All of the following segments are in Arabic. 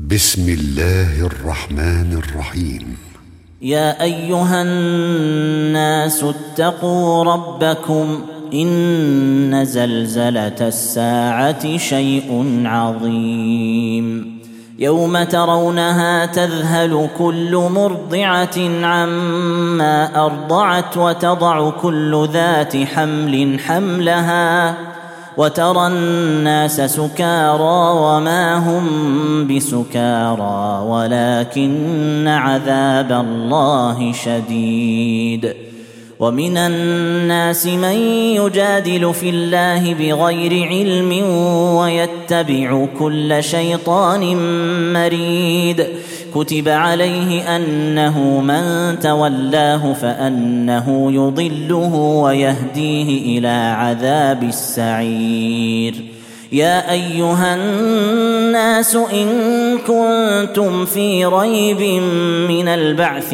بسم الله الرحمن الرحيم. يا أيها الناس اتقوا ربكم إن زلزلة الساعة شيء عظيم يوم ترونها تذهل كل مرضعة عما أرضعت وتضع كل ذات حمل حملها وترى الناس سكارى وما هم بسكارى ولكن عذاب الله شديد. ومن الناس من يجادل في الله بغير علم ويتبع كل شيطان مريد كتب عليه أنه من تولاه فأنه يضله ويهديه إلى عذاب السعير. يا أيها الناس إن كنتم في ريب من البعث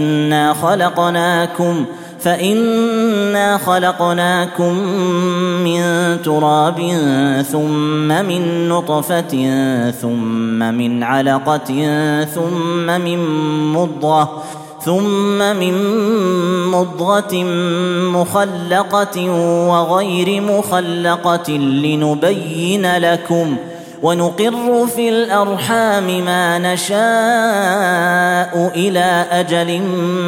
فإنا خلقناكم من تراب ثم من نطفة ثم من علقة ثم من مضغة مخلقة وغير مخلقة لنبين لكم ونقر في الأرحام ما نشاء إلى أجل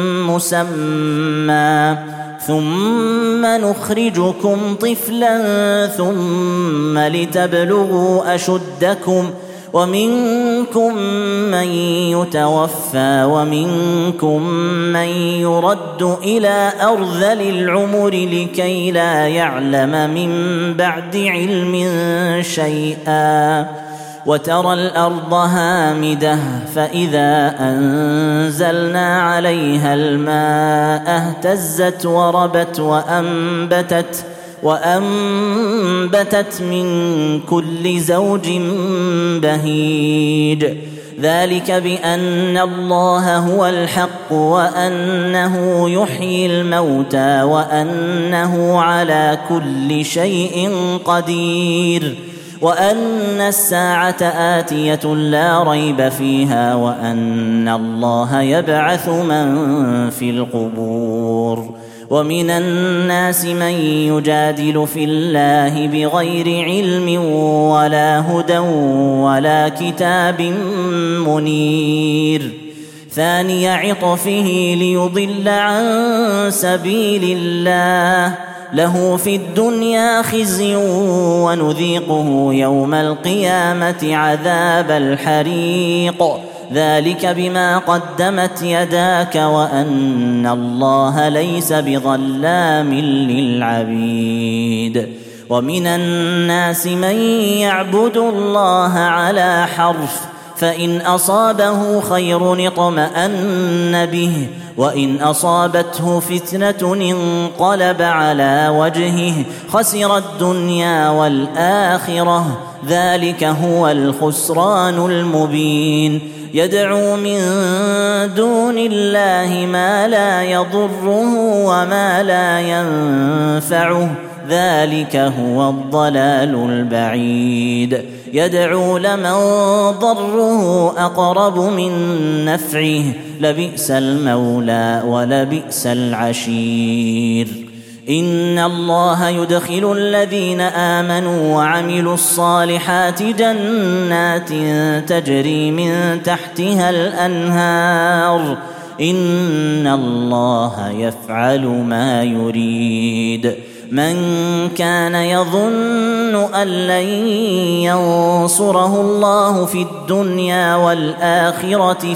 مسمى ثم نخرجكم طفلا ثم لتبلغوا أشدكم ومنكم من يتوفى ومنكم من يرد إلى أرذل العمر لكي لا يعلم من بعد علم شيئا. وترى الأرض هامدة فإذا أنزلنا عليها الماء اهتزت وربت وأنبتت من كل زوج بهيج. ذلك بأن الله هو الحق وأنه يحيي الموتى وأنه على كل شيء قدير وأن الساعة آتية لا ريب فيها وأن الله يبعث من في القبور. ومن الناس من يجادل في الله بغير علم ولا هدى ولا كتاب منير ثاني عطفه ليضل عن سبيل الله له في الدنيا خزي ونذيقه يوم القيامة عذاب الحريق ذلك بما قدمت يداك وأن الله ليس بظلام للعبيد. ومن الناس من يعبد الله على حرف فإن أصابه خير اطمأن به وإن أصابته فتنة انقلب على وجهه خسر الدنيا والآخرة ذلك هو الخسران المبين. يدعو من دون الله ما لا يضره وما لا ينفعه ذلك هو الضلال البعيد. يدعو لمن ضره أقرب من نفعه لبئس المولى ولبئس العشير. إن الله يدخل الذين آمنوا وعملوا الصالحات جنات تجري من تحتها الأنهار إن الله يفعل ما يريد. من كان يظن أن لن ينصره الله في الدنيا والآخرة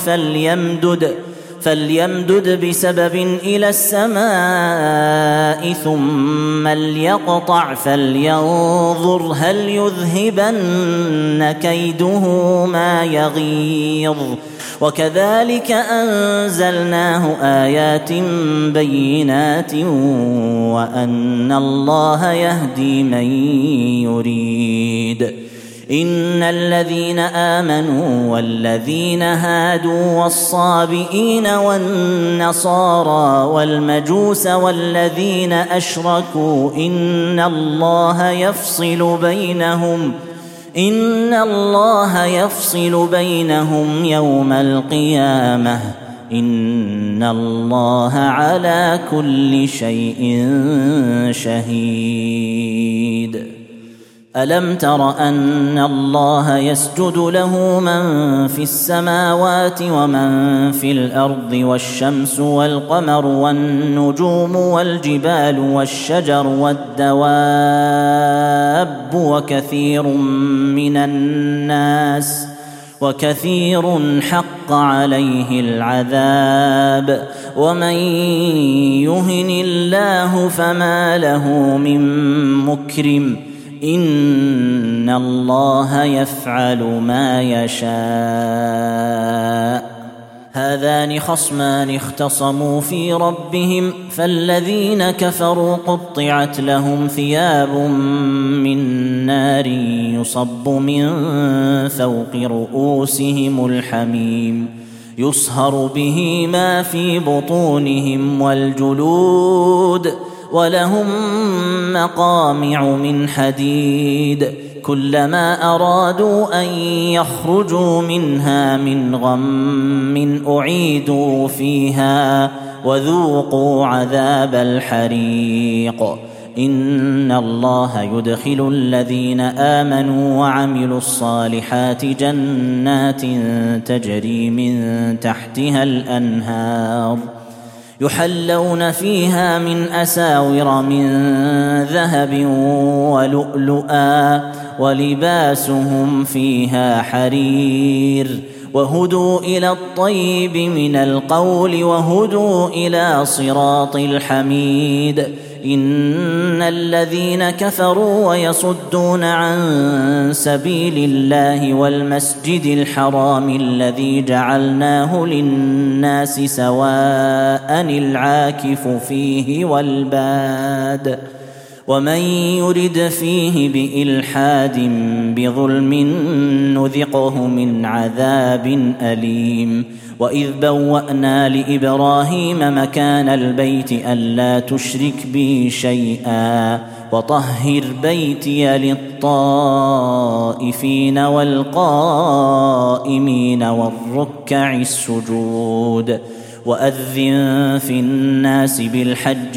فليمدد بسبب إلى السماء ثم ليقطع فلينظر هل يذهبن كيده ما يغيظ. وكذلك أنزلناه آيات بينات وأن الله يهدي من يريد. إن الذين آمنوا والذين هادوا والصابئين والنصارى والمجوس والذين أشركوا إن الله يفصل بينهم إن الله يفصل بينهم يوم القيامة إن الله على كل شيء شهيد ألم تر أن الله يسجد له من في السماوات ومن في الأرض والشمس والقمر والنجوم والجبال والشجر والدواب وكثير حق عليه العذاب ومن يهن الله فما له من مكرم إن الله يفعل ما يشاء هذان خصمان اختصموا في ربهم فالذين كفروا قطعت لهم ثياب من نار يصب من فوق رؤوسهم الحميم يصهر به ما في بطونهم والجلود ولهم مقامع من حديد كلما أرادوا أن يخرجوا منها من غم أعيدوا فيها وذوقوا عذاب الحريق إن الله يدخل الذين آمنوا وعملوا الصالحات جنات تجري من تحتها الأنهار يحلون فيها من أساور من ذهب ولؤلؤا ولباسهم فيها حرير وهدوا إلى الطيب من القول وهدوا إلى صراط الحميد إن الذين كفروا ويصدون عن سبيل الله والمسجد الحرام الذي جعلناه للناس سواء العاكف فيه والباد ومن يرد فيه بإلحاد بظلم نذقه من عذاب أليم وإذ بوأنا لإبراهيم مكان البيت ألا تشرك بي شيئا وطهر بيتي للطائفين والقائمين والركع السجود وأذن في الناس بالحج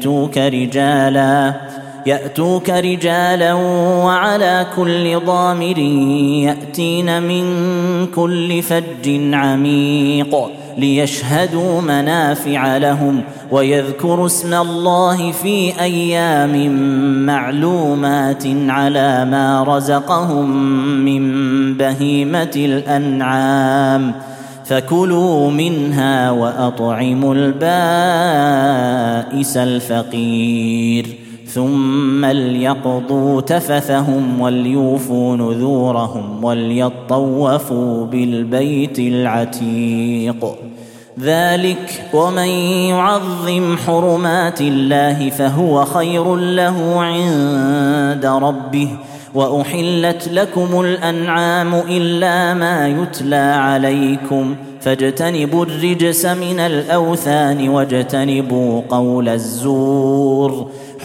يأتوك رجالا وعلى كل ضامر يأتين من كل فج عميق ليشهدوا منافع لهم ويذكروا اسم الله في أيام معلومات على ما رزقهم من بهيمة الأنعام فكلوا منها وأطعموا البائس الفقير ثم ليقضوا تفثهم وليوفوا نذورهم وليطوفوا بالبيت العتيق ذلك ومن يعظم حرمات الله فهو خير له عند ربه وأحلت لكم الأنعام إلا ما يتلى عليكم فاجتنبوا الرجس من الأوثان واجتنبوا قول الزور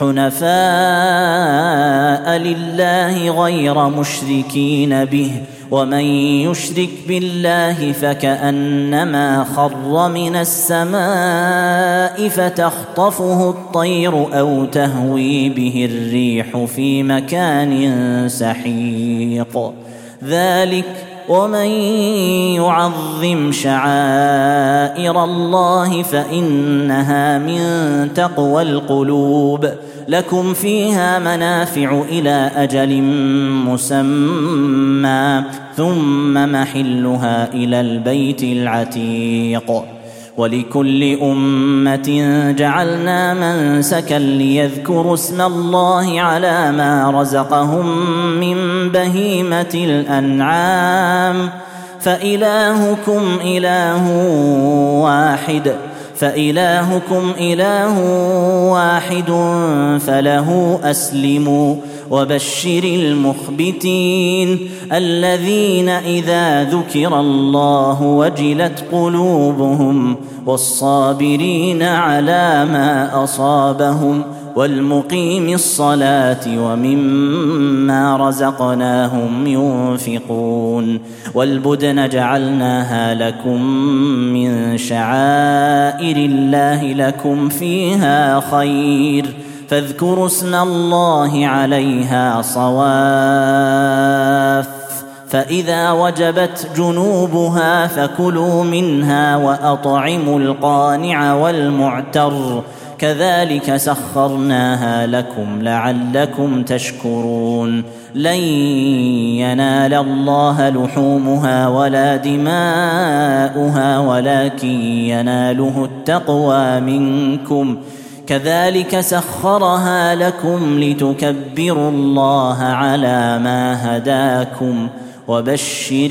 حنفاء لله غير مشركين به ومن يشرك بالله فكأنما خر من السماء فتخطفه الطير أو تهوي به الريح في مكان سحيق ذلك ومن يعظم شعائر الله فإنها من تقوى القلوب لكم فيها منافع إلى أجل مسمى ثم محلها إلى البيت العتيق ولكل أمة جعلنا منسكا ليذكروا اسم الله على ما رزقهم من بهيمة الأنعام فإلهكم إله واحد فله أسلموا وبشر المخبتين الذين إذا ذكر الله وجلت قلوبهم والصابرين على ما أصابهم والمقيم الصلاة ومما رزقناهم ينفقون والبدن جعلناها لكم من شعائر الله لكم فيها خير فاذكروا اسم الله عليها صواف فإذا وجبت جنوبها فكلوا منها وأطعموا القانع والمعتر كذلك سخرناها لكم لعلكم تشكرون لن ينال الله لحومها ولا دماؤها ولكن يناله التقوى منكم كذلك سخرها لكم لتكبروا الله على ما هداكم وبشر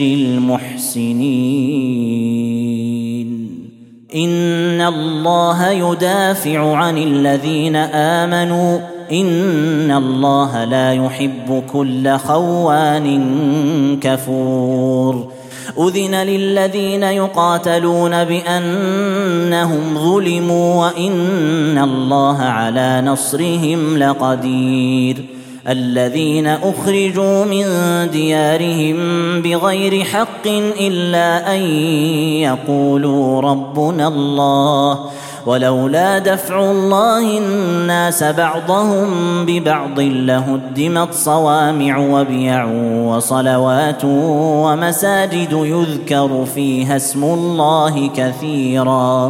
المحسنين إن الله يدافع عن الذين آمنوا إن الله لا يحب كل خوان كفور أذن للذين يقاتلون بأنهم ظلموا وإن الله على نصرهم لقدير الذين أخرجوا من ديارهم بغير حق إلا أن يقولوا ربنا الله ولولا دفع الله الناس بعضهم ببعض لهدمت صوامع وبيع وصلوات ومساجد يذكر فيها اسم الله كثيرا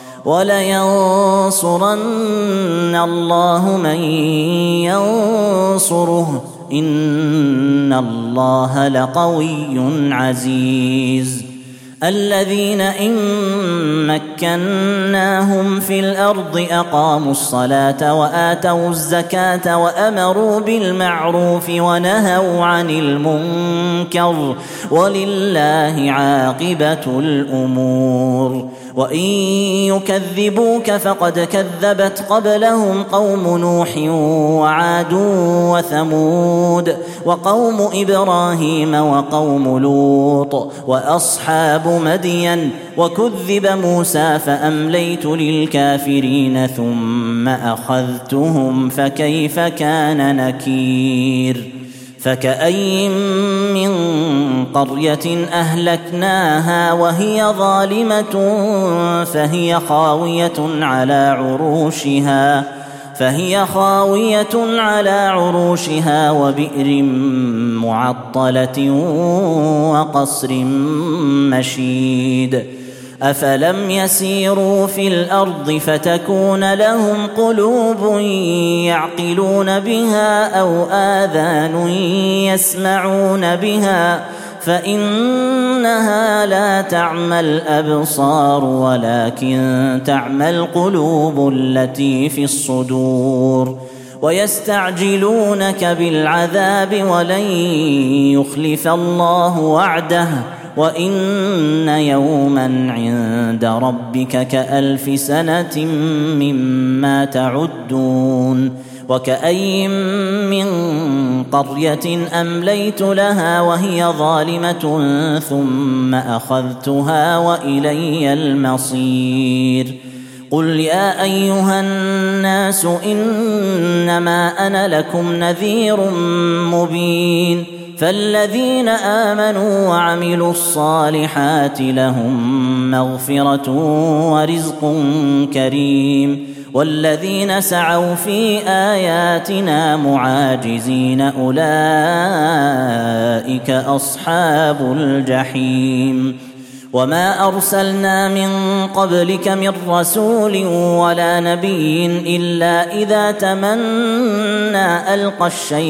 ولينصرن الله من ينصره إن الله لقوي عزيز الذين إن مكناهم في الأرض أقاموا الصلاة وآتوا الزكاة وأمروا بالمعروف ونهوا عن المنكر ولله عاقبة الأمور وإن يكذبوك فقد كذبت قبلهم قوم نوح وعاد وثمود وقوم إبراهيم وقوم لوط وأصحاب مدين وكذب موسى فأمليت للكافرين ثم أخذتهم فكيف كان نكير فكأي من قرية أهلكناها وهي ظالمة فهي خاوية على عروشها وبئر معطلة وقصر مشيد أفلم يسيروا في الأرض فتكون لهم قلوب يعقلون بها أو آذان يسمعون بها فإنها لا تعمى الأبصار ولكن تعمى القلوب التي في الصدور ويستعجلونك بالعذاب ولن يخلف الله وعده وإن يوما عند ربك كألف سنة مما تعدون وكأي من قرية أمليت لها وهي ظالمة ثم أخذتها وإلي المصير قل يا أيها الناس إنما أنا لكم نذير مبين فالذين آمنوا وعملوا الصالحات لهم مغفرة ورزق كريم والذين سعوا في آياتنا معاجزين أولئك أصحاب الجحيم وما أرسلنا من قبلك من رسول ولا نبي إلا إذا تمنى ألقى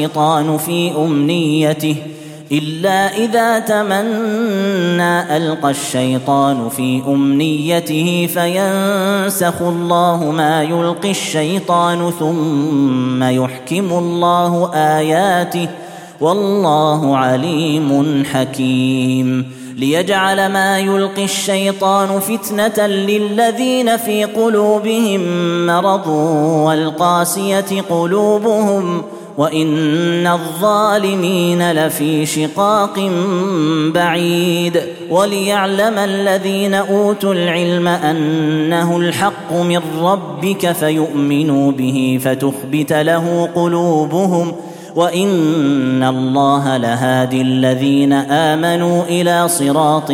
الشيطان في أمنيته فينسخ الله ما يلقي الشيطان ثم يحكم الله آياته والله عليم حكيم ليجعل ما يلقي الشيطان فتنة للذين في قلوبهم مرض والقاسية قلوبهم وإن الظالمين لفي شقاق بعيد. وليعلم الذين أوتوا العلم أنه الحق من ربك فيؤمنوا به فتخبت له قلوبهم وإن الله لهادي الذين آمنوا إلى صراط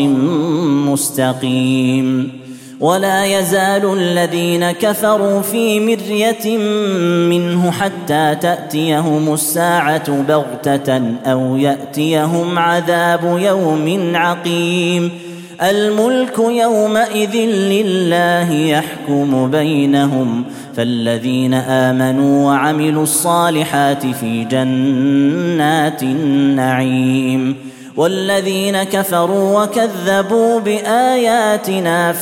مستقيم. ولا يزال الذين كفروا في مرية منه حتى تأتيهم الساعة بغتة أو يأتيهم عذاب يوم عقيم. الملك يومئذ لله يحكم بينهم فالذين آمنوا وعملوا الصالحات في جنات النعيم والذين كفروا وكذبوا بآياتنا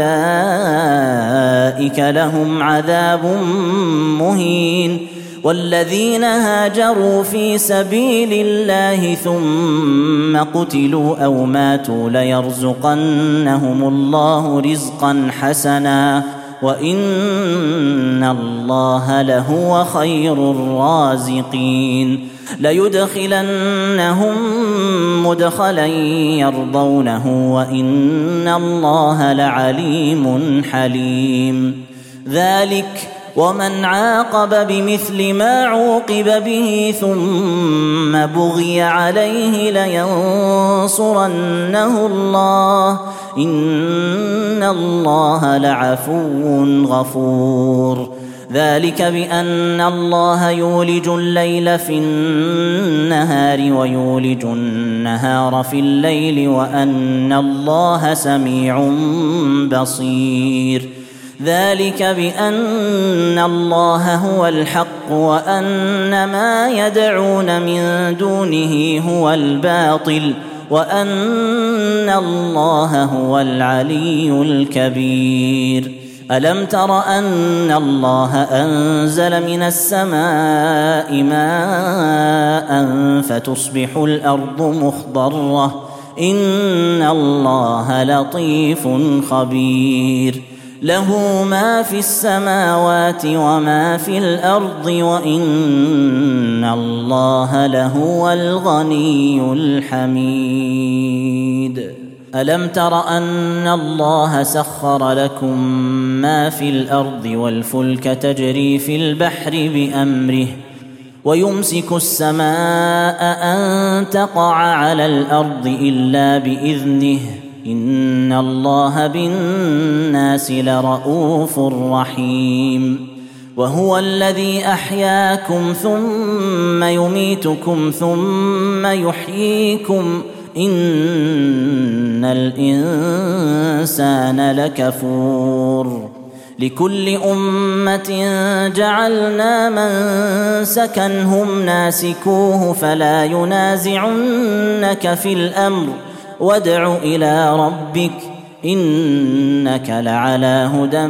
فأولئك لهم عذاب مهين. والذين هاجروا في سبيل الله ثم قتلوا أو ماتوا ليرزقنهم الله رزقا حسنا وإن الله لهو خير الرازقين. ليدخلنهم مدخلا يرضونه وإن الله لعليم حليم. ذلك ومن عاقب بمثل ما عوقب به ثم بغي عليه لينصرنه الله إن الله لعفو غفور. ذلك بأن الله يولج الليل في النهار ويولج النهار في الليل وأن الله سميع بصير. ذلك بأن الله هو الحق وأن ما يدعون من دونه هو الباطل وأن الله هو العلي الكبير. ألم تر أن الله أنزل من السماء ماء فتصبح الأرض مخضرة إن الله لطيف خبير. له ما في السماوات وما في الأرض وإن الله لهو الغني الحميد. ألم تر أن الله سخر لكم ما في الأرض والفلك تجري في البحر بأمره ويمسك السماء أن تقع على الأرض إلا بإذنه إن الله بالناس لرؤوف رحيم. وهو الذي أحياكم ثم يميتكم ثم يحييكم إن الإنسان لكفور. لكل أمة جعلنا منسكا هم ناسكوه فلا ينازعنك في الأمر وادع إلى ربك إنك لعلى هدى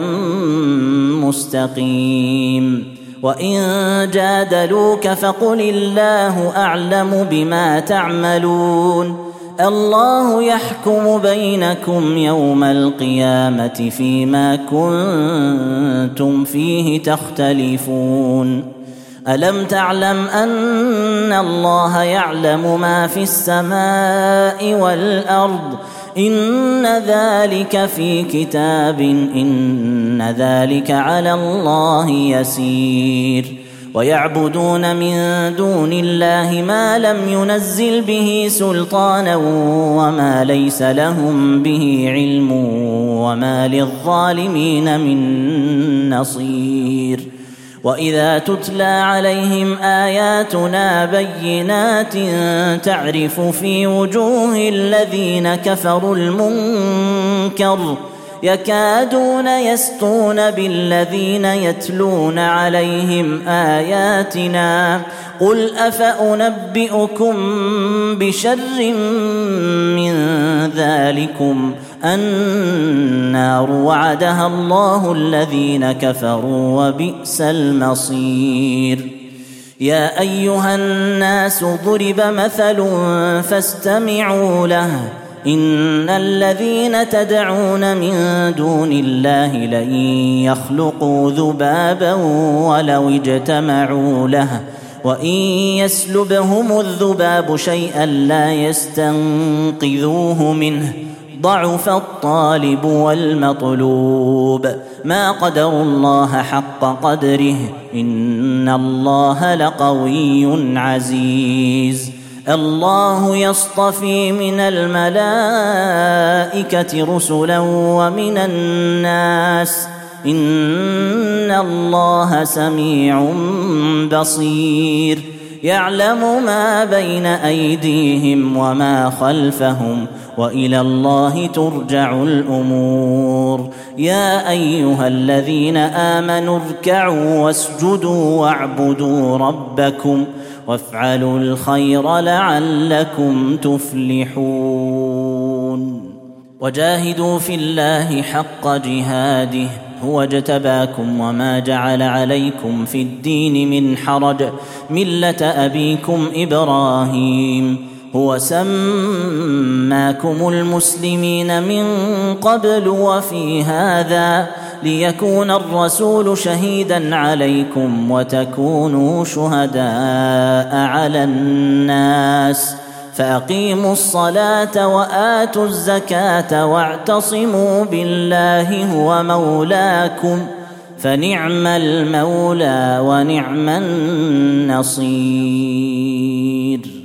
مستقيم. وإن جادلوك فقل الله أعلم بما تعملون. الله يحكم بينكم يوم القيامة فيما كنتم فيه تختلفون. ألم تعلم أن الله يعلم ما في السماء والأرض إن ذلك في كتاب إن ذلك على الله يسير. ويعبدون من دون الله ما لم ينزل به سلطانا وما ليس لهم به علم وما للظالمين من نصير. وإذا تتلى عليهم آياتنا بينات تعرف في وجوه الذين كفروا المنكر يكادون يسطون بالذين يتلون عليهم آياتنا قل أفأنبئكم بشر من ذلكم النار وعدها الله الذين كفروا وبئس المصير. يا أيها الناس ضرب مثل فاستمعوا له إن الذين تدعون من دون الله لن يخلقوا ذبابا ولو اجتمعوا له وإن يسلبهم الذباب شيئا لا يستنقذوه منه ضعف الطالب والمطلوب ما قدروا الله حق قدره إن الله لقوي عزيز الله يصطفي من الملائكة رسلا ومن الناس إن الله سميع بصير يعلم ما بين أيديهم وما خلفهم وإلى الله ترجع الأمور يا أيها الذين آمنوا اركعوا واسجدوا واعبدوا ربكم وافعلوا الخير لعلكم تفلحون وجاهدوا في الله حق جهاده هو اجتباكم وما جعل عليكم في الدين من حرج ملة أبيكم إبراهيم هو سماكم المسلمين من قبل وفي هذا ليكون الرسول شهيدا عليكم وتكونوا شهداء على الناس فأقيموا الصلاة وآتوا الزكاة واعتصموا بالله هو مولاكم فنعم المولى ونعم النصير